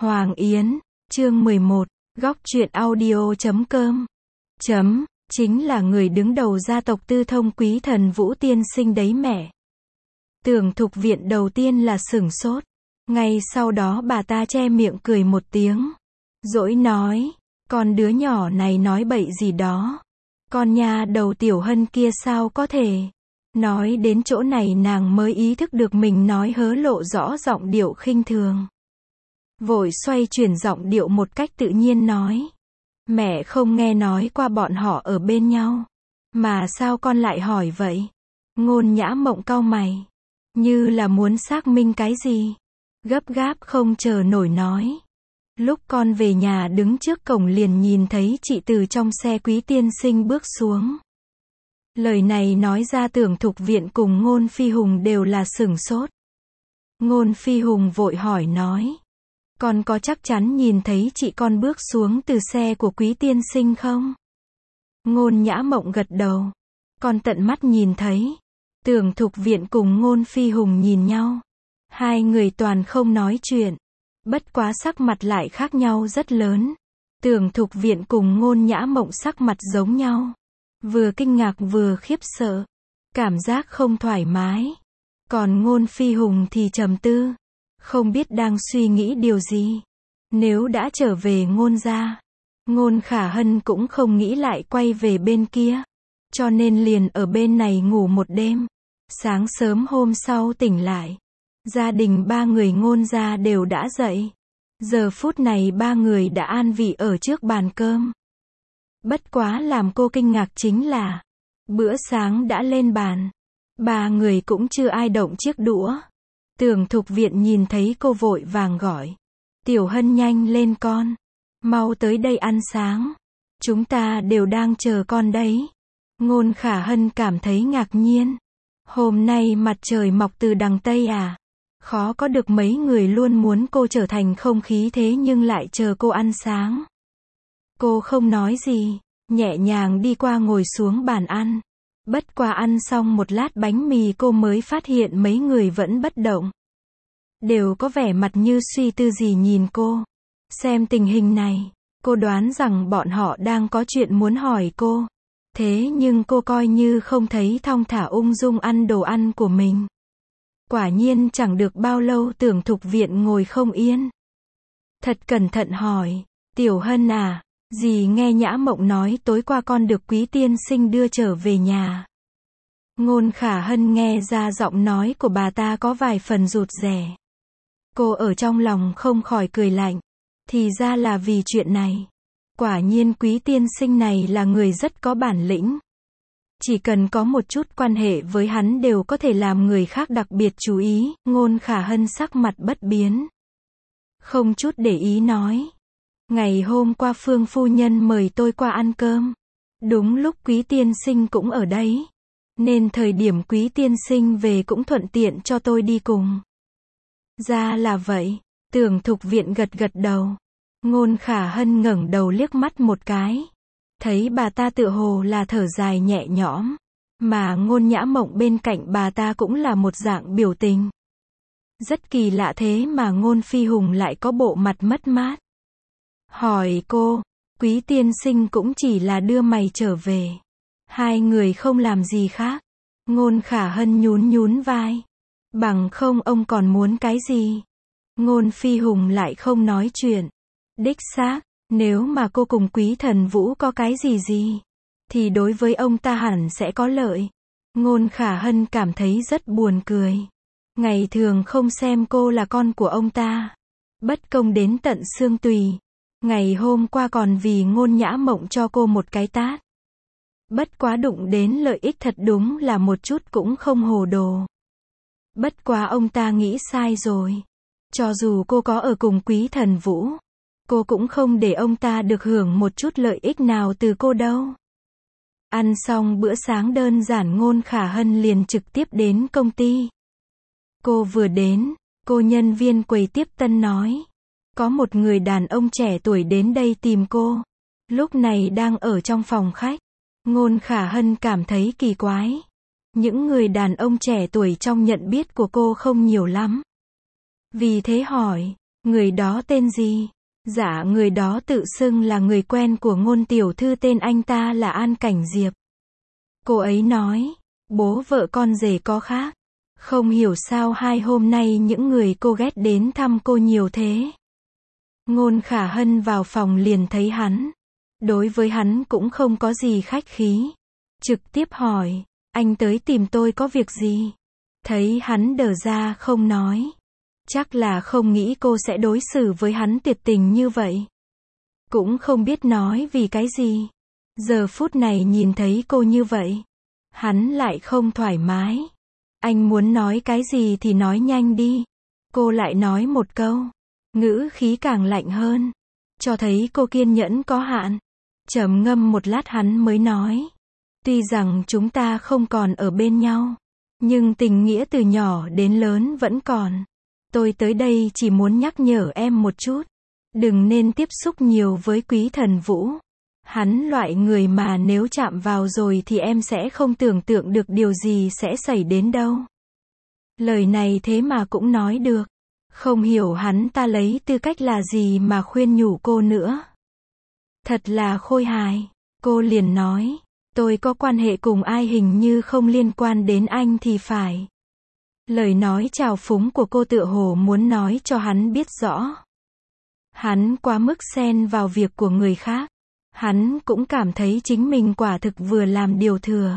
Hoàng Yến, chương 11, góc truyện audio.com. Chính là người đứng đầu gia tộc Tư Thông Quý Thần Vũ tiên sinh đấy mẹ. Tưởng Thục Viện đầu tiên là sửng sốt. Ngay sau đó bà ta che miệng cười một tiếng. Dỗi nói, con đứa nhỏ này nói bậy gì đó. Con nhà đầu Tiểu Hân kia sao có thể. Nói đến chỗ này nàng mới ý thức được mình nói hớ lộ rõ giọng điệu khinh thường. Vội xoay chuyển giọng điệu một cách tự nhiên nói. Mẹ không nghe nói qua bọn họ ở bên nhau. Mà sao con lại hỏi vậy? Ngôn Nhã Mộng cau mày. Như là muốn xác minh cái gì? Gấp gáp không chờ nổi nói. Lúc con về nhà đứng trước cổng liền nhìn thấy chị từ trong xe Quý tiên sinh bước xuống. Lời này nói ra Tưởng Thục Viện cùng Ngôn Phi Hùng đều là sửng sốt. Ngôn Phi Hùng vội hỏi nói. Con có chắc chắn nhìn thấy chị con bước xuống từ xe của Quý tiên sinh không? Ngôn Nhã Mộng gật đầu. Con tận mắt nhìn thấy. Tưởng Thục Viện cùng Ngôn Phi Hùng nhìn nhau. Hai người toàn không nói chuyện. Bất quá sắc mặt lại khác nhau rất lớn. Tưởng Thục Viện cùng Ngôn Nhã Mộng sắc mặt giống nhau. Vừa kinh ngạc vừa khiếp sợ. Cảm giác không thoải mái. Còn Ngôn Phi Hùng thì trầm tư. Không biết đang suy nghĩ điều gì. Nếu đã trở về Ngôn gia, Ngôn Khả Hân cũng không nghĩ lại quay về bên kia. Cho nên liền ở bên này ngủ một đêm. Sáng sớm hôm sau tỉnh lại. Gia đình ba người Ngôn gia đều đã dậy. Giờ phút này ba người đã an vị ở trước bàn cơm. Bất quá làm cô kinh ngạc chính là bữa sáng đã lên bàn. Ba người cũng chưa ai động chiếc đũa. Tưởng Thục Viện nhìn thấy cô vội vàng gọi. Tiểu Hân nhanh lên con. Mau tới đây ăn sáng. Chúng ta đều đang chờ con đấy. Ngôn Khả Hân cảm thấy ngạc nhiên. Hôm nay mặt trời mọc từ đằng Tây à? Khó có được mấy người luôn muốn cô trở thành không khí thế nhưng lại chờ cô ăn sáng. Cô không nói gì, nhẹ nhàng đi qua ngồi xuống bàn ăn. Bất quá ăn xong một lát bánh mì cô mới phát hiện mấy người vẫn bất động. Đều có vẻ mặt như suy tư gì nhìn cô. Xem tình hình này, cô đoán rằng bọn họ đang có chuyện muốn hỏi cô. Thế nhưng cô coi như không thấy, thong thả ung dung ăn đồ ăn của mình. Quả nhiên chẳng được bao lâu Tưởng Thục Viện ngồi không yên. Thật cẩn thận hỏi, Tiểu Hân à, dì nghe Nhã Mộng nói tối qua con được Quý tiên sinh đưa trở về nhà. Ngôn Khả Hân nghe ra giọng nói của bà ta có vài phần rụt rè. Cô ở trong lòng không khỏi cười lạnh. Thì ra là vì chuyện này. Quả nhiên Quý tiên sinh này là người rất có bản lĩnh. Chỉ cần có một chút quan hệ với hắn đều có thể làm người khác đặc biệt chú ý. Ngôn Khả Hân sắc mặt bất biến. Không chút để ý nói. Ngày hôm qua Phương phu nhân mời tôi qua ăn cơm. Đúng lúc Quý tiên sinh cũng ở đấy. Nên thời điểm Quý tiên sinh về cũng thuận tiện cho tôi đi cùng. Ra là vậy. Tưởng Thục Viện gật gật đầu. Ngôn Khả Hân ngẩng đầu liếc mắt một cái. Thấy bà ta tựa hồ là thở dài nhẹ nhõm. Mà Ngôn Nhã Mộng bên cạnh bà ta cũng là một dạng biểu tình. Rất kỳ lạ thế mà Ngôn Phi Hùng lại có bộ mặt mất mát. Hỏi cô, Quý tiên sinh cũng chỉ là đưa mày trở về. Hai người không làm gì khác. Ngôn Khả Hân nhún nhún vai. Bằng không ông còn muốn cái gì? Ngôn Phi Hùng lại không nói chuyện. Đích xác, nếu mà cô cùng Quý Thần Vũ có cái gì, thì đối với ông ta hẳn sẽ có lợi. Ngôn Khả Hân cảm thấy rất buồn cười. Ngày thường không xem cô là con của ông ta. Bất công đến tận xương tùy. Ngày hôm qua còn vì Ngôn Nhã Mộng cho cô một cái tát. Bất quá đụng đến lợi ích thật đúng là một chút cũng không hồ đồ. Bất quá ông ta nghĩ sai rồi. Cho dù cô có ở cùng Quý Thần Vũ, cô cũng không để ông ta được hưởng một chút lợi ích nào từ cô đâu. Ăn xong bữa sáng đơn giản Ngôn Khả Hân liền trực tiếp đến công ty. Cô vừa đến, cô nhân viên quầy tiếp tân nói. Có một người đàn ông trẻ tuổi đến đây tìm cô. Lúc này đang ở trong phòng khách. Ngôn Khả Hân cảm thấy kỳ quái. Những người đàn ông trẻ tuổi trong nhận biết của cô không nhiều lắm. Vì thế hỏi, Người đó tên gì? Dạ người đó tự xưng là người quen của Ngôn tiểu thư, tên anh ta là An Cảnh Diệp. Cô ấy nói, bố vợ con rể có khác. Không hiểu sao 2 hôm nay những người cô ghét đến thăm cô nhiều thế. Ngôn Khả Hân vào phòng liền thấy hắn. Đối với hắn cũng không có gì khách khí. Trực tiếp hỏi, anh tới tìm tôi có việc gì? Thấy hắn đờ ra không nói. Chắc là không nghĩ cô sẽ đối xử với hắn tuyệt tình như vậy. Cũng không biết nói vì cái gì. Giờ phút này nhìn thấy cô như vậy, hắn lại không thoải mái. Anh muốn nói cái gì thì nói nhanh đi. Cô lại nói một câu. Ngữ khí càng lạnh hơn. Cho thấy cô kiên nhẫn có hạn. Trầm ngâm một lát hắn mới nói. Tuy rằng chúng ta không còn ở bên nhau, nhưng tình nghĩa từ nhỏ đến lớn vẫn còn. Tôi tới đây chỉ muốn nhắc nhở em một chút. Đừng nên tiếp xúc nhiều với Quý Thần Vũ. Hắn loại người mà nếu chạm vào rồi thì em sẽ không tưởng tượng được điều gì sẽ xảy đến đâu. Lời này thế mà cũng nói được. Không hiểu hắn ta lấy tư cách là gì mà khuyên nhủ cô nữa. Thật là khôi hài. Cô liền nói, tôi có quan hệ cùng ai hình như không liên quan đến anh thì phải. Lời nói trào phúng của cô tựa hồ muốn nói cho hắn biết rõ. Hắn quá mức xen vào việc của người khác. Hắn cũng cảm thấy chính mình quả thực vừa làm điều thừa.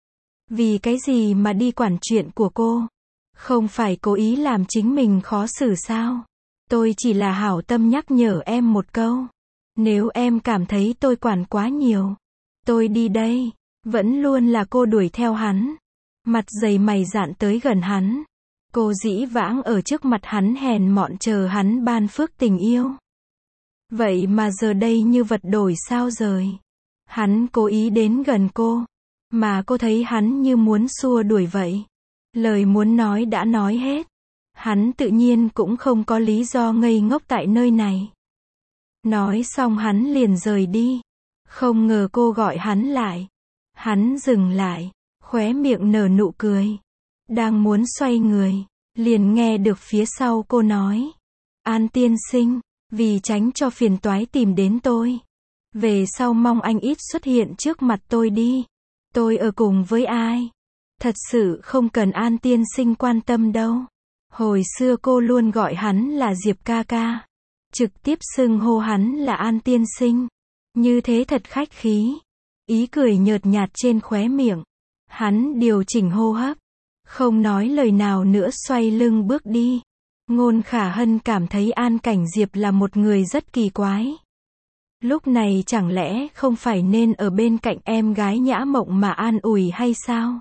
Vì cái gì mà đi quản chuyện của cô? Không phải cố ý làm chính mình khó xử sao? Tôi chỉ là hảo tâm nhắc nhở em một câu. Nếu em cảm thấy tôi quản quá nhiều, tôi đi đây. Vẫn luôn là cô đuổi theo hắn. Mặt dày mày dạn tới gần hắn. Cô dĩ vãng ở trước mặt hắn hèn mọn chờ hắn ban phước tình yêu. Vậy mà giờ đây như vật đổi sao rời. Hắn cố ý đến gần cô, mà cô thấy hắn như muốn xua đuổi vậy. Lời muốn nói đã nói hết. Hắn tự nhiên cũng không có lý do ngây ngốc tại nơi này. Nói xong hắn liền rời đi. Không ngờ cô gọi hắn lại. Hắn dừng lại, khóe miệng nở nụ cười. Đang muốn xoay người, liền nghe được phía sau cô nói. An tiên sinh, vì tránh cho phiền toái tìm đến tôi, về sau mong anh ít xuất hiện trước mặt tôi đi. Tôi ở cùng với ai? Thật sự không cần An tiên sinh quan tâm đâu. Hồi xưa cô luôn gọi hắn là Diệp ca ca. Trực tiếp xưng hô hắn là An tiên sinh. Như thế thật khách khí. Ý cười nhợt nhạt trên khóe miệng. Hắn điều chỉnh hô hấp. Không nói lời nào nữa xoay lưng bước đi. Ngôn Khả Hân cảm thấy An Cảnh Diệp là một người rất kỳ quái. Lúc này chẳng lẽ không phải nên ở bên cạnh em gái Nhã Mộng mà an ủi hay sao?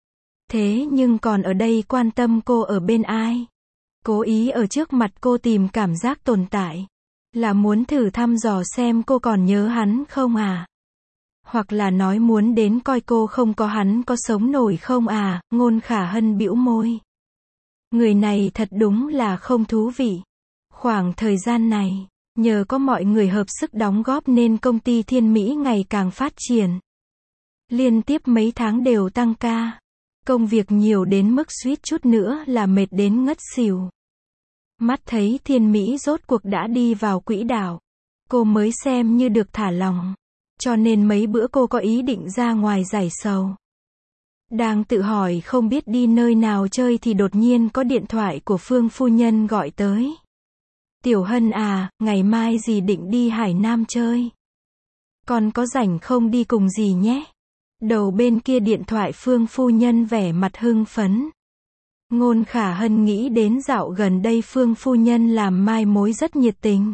Thế nhưng còn ở đây quan tâm cô ở bên ai? Cố ý ở trước mặt cô tìm cảm giác tồn tại. Là muốn thử thăm dò xem cô còn nhớ hắn không à? Hoặc là nói muốn đến coi cô không có hắn có sống nổi không à? Ngôn Khả Hân bĩu môi. Người này thật đúng là không thú vị. Khoảng thời gian này, nhờ có mọi người hợp sức đóng góp nên công ty Thiên Mỹ ngày càng phát triển. Liên tiếp mấy tháng đều tăng ca. Công việc nhiều đến mức suýt chút nữa là mệt đến ngất xỉu. Mắt thấy Thiên Mỹ rốt cuộc đã đi vào quỹ đạo. Cô mới xem như được thả lỏng. Cho nên mấy bữa cô có ý định ra ngoài giải sầu. Đang tự hỏi không biết đi nơi nào chơi thì đột nhiên có điện thoại của Phương phu nhân gọi tới. Tiểu Hân à, ngày mai dì định đi Hải Nam chơi. Con có rảnh không đi cùng dì nhé? Đầu bên kia điện thoại Phương phu nhân vẻ mặt hưng phấn. Ngôn Khả Hân nghĩ đến dạo gần đây Phương phu nhân làm mai mối rất nhiệt tình.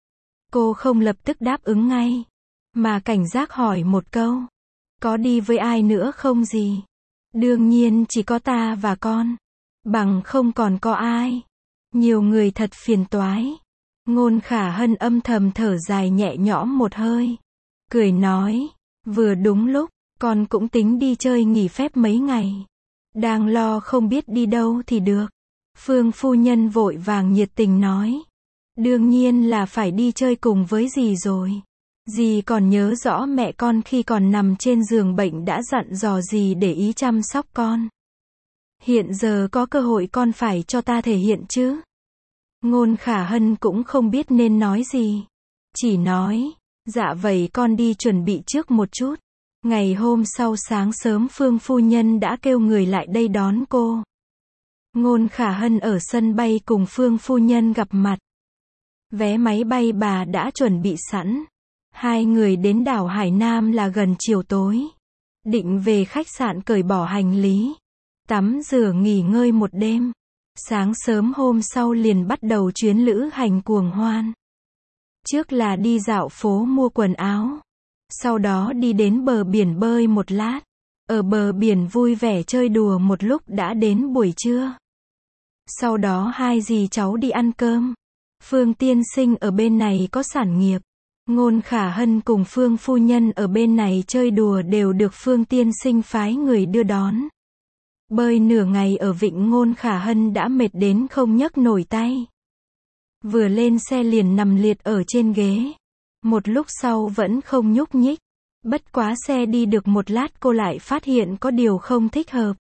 Cô không lập tức đáp ứng ngay, mà cảnh giác hỏi một câu. Có đi với ai nữa không dì? Đương nhiên chỉ có ta và con. Bằng không còn có ai. Nhiều người thật phiền toái. Ngôn Khả Hân âm thầm thở dài nhẹ nhõm một hơi. Cười nói, vừa đúng lúc, con cũng tính đi chơi nghỉ phép mấy ngày. Đang lo không biết đi đâu thì được. Phương phu nhân vội vàng nhiệt tình nói. Đương nhiên là phải đi chơi cùng với dì rồi. Dì còn nhớ rõ mẹ con khi còn nằm trên giường bệnh đã dặn dò dì để ý chăm sóc con. Hiện giờ có cơ hội con phải cho ta thể hiện chứ. Ngôn Khả Hân cũng không biết nên nói gì. Chỉ nói, dạ vậy con đi chuẩn bị trước một chút. Ngày hôm sau sáng sớm Phương phu nhân đã kêu người lại đây đón cô. Ngôn Khả Hân ở sân bay cùng Phương phu nhân gặp mặt. Vé máy bay bà đã chuẩn bị sẵn. Hai người đến đảo Hải Nam là gần chiều tối. Định về khách sạn cởi bỏ hành lý. Tắm rửa nghỉ ngơi một đêm. Sáng sớm hôm sau liền bắt đầu chuyến lữ hành cuồng hoan. Trước là đi dạo phố mua quần áo. Sau đó đi đến bờ biển bơi một lát. Ở bờ biển vui vẻ chơi đùa một lúc đã đến buổi trưa. Sau đó hai dì cháu đi ăn cơm. Phương tiên sinh ở bên này có sản nghiệp. Ngôn Khả Hân cùng Phương phu nhân ở bên này chơi đùa đều được Phương tiên sinh phái người đưa đón. Bơi nửa ngày ở vịnh Ngôn Khả Hân đã mệt đến không nhấc nổi tay. Vừa lên xe liền nằm liệt ở trên ghế. Một lúc sau vẫn không nhúc nhích. Bất quá xe đi được một lát cô lại phát hiện có điều không thích hợp.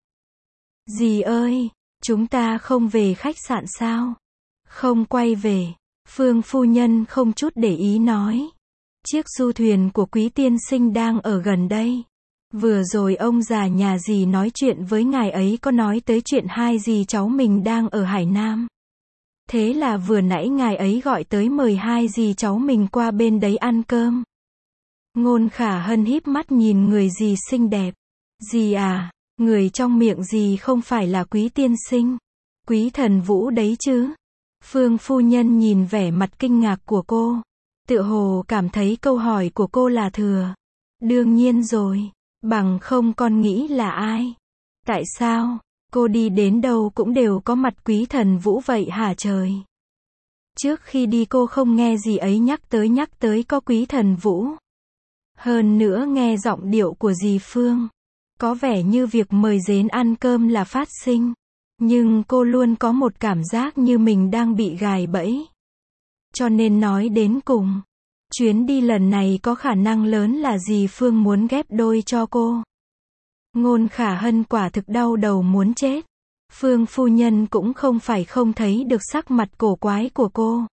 Dì ơi, chúng ta không về khách sạn sao? Không quay về. Phương phu nhân không chút để ý nói. Chiếc du thuyền của quý tiên sinh đang ở gần đây. Vừa rồi ông già nhà dì nói chuyện với ngài ấy có nói tới chuyện hai dì cháu mình đang ở Hải Nam. Thế là vừa nãy ngài ấy gọi tới mời hai dì cháu mình qua bên đấy ăn cơm. Ngôn Khả Hân híp mắt nhìn người dì xinh đẹp. Dì à, người trong miệng dì không phải là quý tiên sinh. Quý thần Vũ đấy chứ. Phương phu nhân nhìn vẻ mặt kinh ngạc của cô. Tựa hồ cảm thấy câu hỏi của cô là thừa. Đương nhiên rồi. Bằng không con nghĩ là ai? Tại sao? Cô đi đến đâu cũng đều có mặt quý thần Vũ vậy hả trời? Trước khi đi cô không nghe gì ấy nhắc tới có quý thần Vũ. Hơn nữa nghe giọng điệu của dì Phương. Có vẻ như việc mời đến ăn cơm là phát sinh. Nhưng cô luôn có một cảm giác như mình đang bị gài bẫy. Cho nên nói đến cùng. Chuyến đi lần này có khả năng lớn là dì Phương muốn ghép đôi cho cô. Ngôn Khả Hân quả thực đau đầu muốn chết. Phương phu nhân cũng không phải không thấy được sắc mặt cổ quái của cô.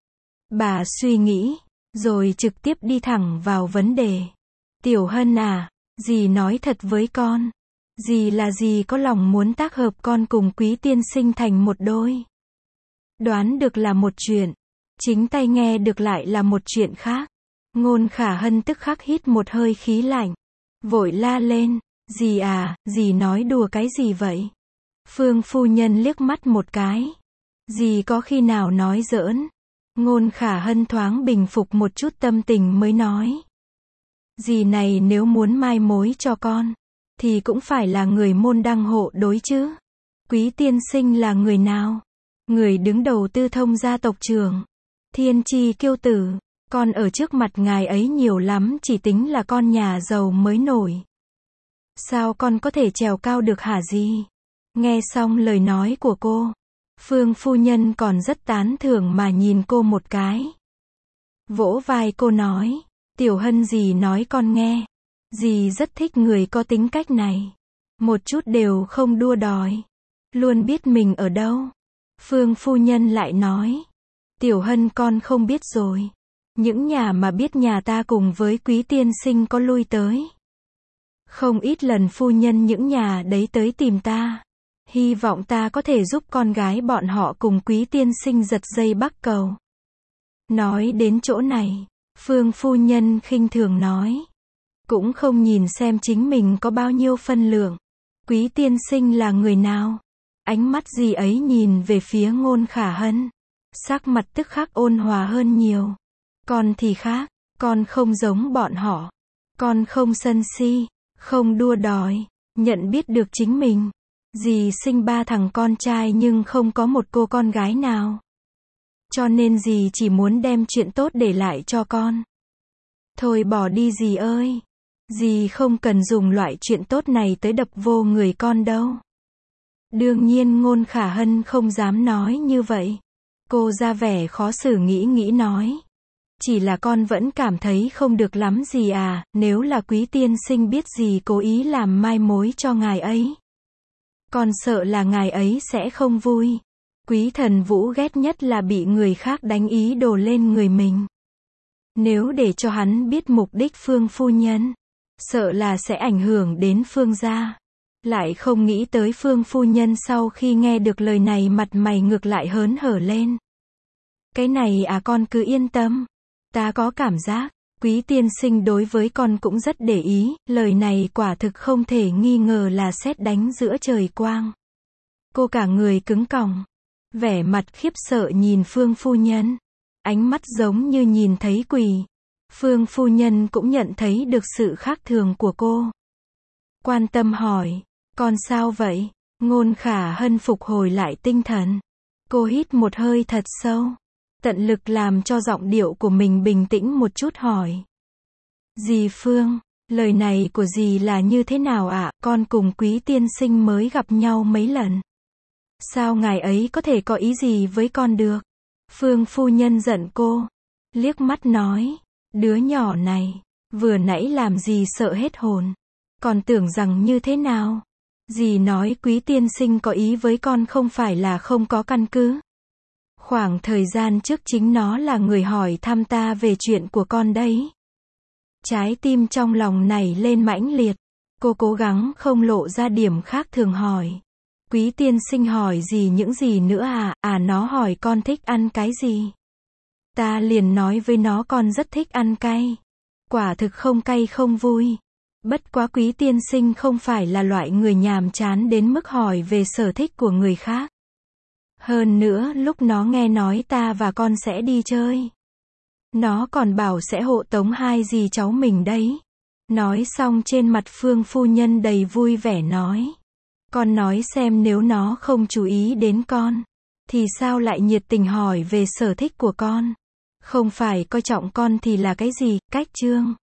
Bà suy nghĩ, rồi trực tiếp đi thẳng vào vấn đề. Tiểu Hân à, dì nói thật với con. Dì là dì có lòng muốn tác hợp con cùng quý tiên sinh thành một đôi. Đoán được là một chuyện. Chính tay nghe được lại là một chuyện khác. Ngôn Khả Hân tức khắc hít một hơi khí lạnh. Vội la lên. Dì à, dì nói đùa cái gì vậy? Phương phu nhân liếc mắt một cái. Dì có khi nào nói giỡn? Ngôn Khả Hân thoáng bình phục một chút tâm tình mới nói. Dì này nếu muốn mai mối cho con, thì cũng phải là người môn đăng hộ đối chứ. Quý tiên sinh là người nào? Người đứng đầu Tư Thông gia tộc trưởng. Thiên chi kiêu tử. Con ở trước mặt ngài ấy nhiều lắm chỉ tính là con nhà giàu mới nổi. Sao con có thể trèo cao được hả gì? Nghe xong lời nói của cô, Phương phu nhân còn rất tán thưởng mà nhìn cô một cái. Vỗ vai cô nói, Tiểu Hân dì nói con nghe. Dì rất thích người có tính cách này. Một chút đều không đua đòi. Luôn biết mình ở đâu. Phương phu nhân lại nói, Tiểu Hân con không biết rồi. Những nhà mà biết nhà ta cùng với quý tiên sinh có lui tới. Không ít lần phu nhân những nhà đấy tới tìm ta. Hy vọng ta có thể giúp con gái bọn họ cùng quý tiên sinh giật dây bắc cầu. Nói đến chỗ này, Phương phu nhân khinh thường nói. Cũng không nhìn xem chính mình có bao nhiêu phân lượng. Quý tiên sinh là người nào? Ánh mắt gì ấy nhìn về phía Ngôn Khả Hân. Sắc mặt tức khắc ôn hòa hơn nhiều. Con thì khác, con không giống bọn họ. Con không sân si, không đua đòi, nhận biết được chính mình. Dì sinh 3 thằng con trai nhưng không có một cô con gái nào. Cho nên dì chỉ muốn đem chuyện tốt để lại cho con. Thôi bỏ đi dì ơi. Dì không cần dùng loại chuyện tốt này tới đập vô người con đâu. Đương nhiên Ngôn Khả Hân không dám nói như vậy. Cô ra vẻ khó xử nghĩ nói. Chỉ là con vẫn cảm thấy không được lắm dì à, nếu là quý tiên sinh biết dì cố ý làm mai mối cho ngài ấy. Con sợ là ngài ấy sẽ không vui. Quý Thần Vũ ghét nhất là bị người khác đánh ý đồ lên người mình. Nếu để cho hắn biết mục đích Phương phu nhân, sợ là sẽ ảnh hưởng đến Phương gia. Lại không nghĩ tới Phương phu nhân sau khi nghe được lời này mặt mày ngược lại hớn hở lên. Cái này à, con cứ yên tâm. Ta có cảm giác, Quý tiên sinh đối với con cũng rất để ý, lời này quả thực không thể nghi ngờ là sét đánh giữa trời quang. Cô cả người cứng còng, vẻ mặt khiếp sợ nhìn Phương phu nhân, ánh mắt giống như nhìn thấy quỷ. Phương phu nhân cũng nhận thấy được sự khác thường của cô. Quan tâm hỏi, con sao vậy? Ngôn Khả Hân phục hồi lại tinh thần. Cô hít một hơi thật sâu, tận lực làm cho giọng điệu của mình bình tĩnh một chút hỏi. Dì Phương, lời này của dì là như thế nào ạ? Con cùng Quý tiên sinh mới gặp nhau mấy lần. Sao ngài ấy có thể có ý gì với con được? Phương phu nhân giận cô, liếc mắt nói, đứa nhỏ này, vừa nãy làm gì sợ hết hồn. Còn tưởng rằng như thế nào? Dì nói Quý tiên sinh có ý với con không phải là không có căn cứ. Khoảng thời gian trước chính nó là người hỏi thăm ta về chuyện của con đấy. Trái tim trong lòng nảy lên mãnh liệt. Cô cố gắng không lộ ra điểm khác thường hỏi. Quý tiên sinh hỏi gì những gì nữa à? À, nó hỏi con thích ăn cái gì? Ta liền nói với nó con rất thích ăn cay. Quả thực không cay không vui. Bất quá Quý tiên sinh không phải là loại người nhàm chán đến mức hỏi về sở thích của người khác. Hơn nữa lúc nó nghe nói ta và con sẽ đi chơi, nó còn bảo sẽ hộ tống hai dì cháu mình đấy. Nói xong trên mặt Phương phu nhân đầy vui vẻ nói. Con nói xem nếu nó không chú ý đến con, thì sao lại nhiệt tình hỏi về sở thích của con? Không phải coi trọng con thì là cái gì? Cách trương.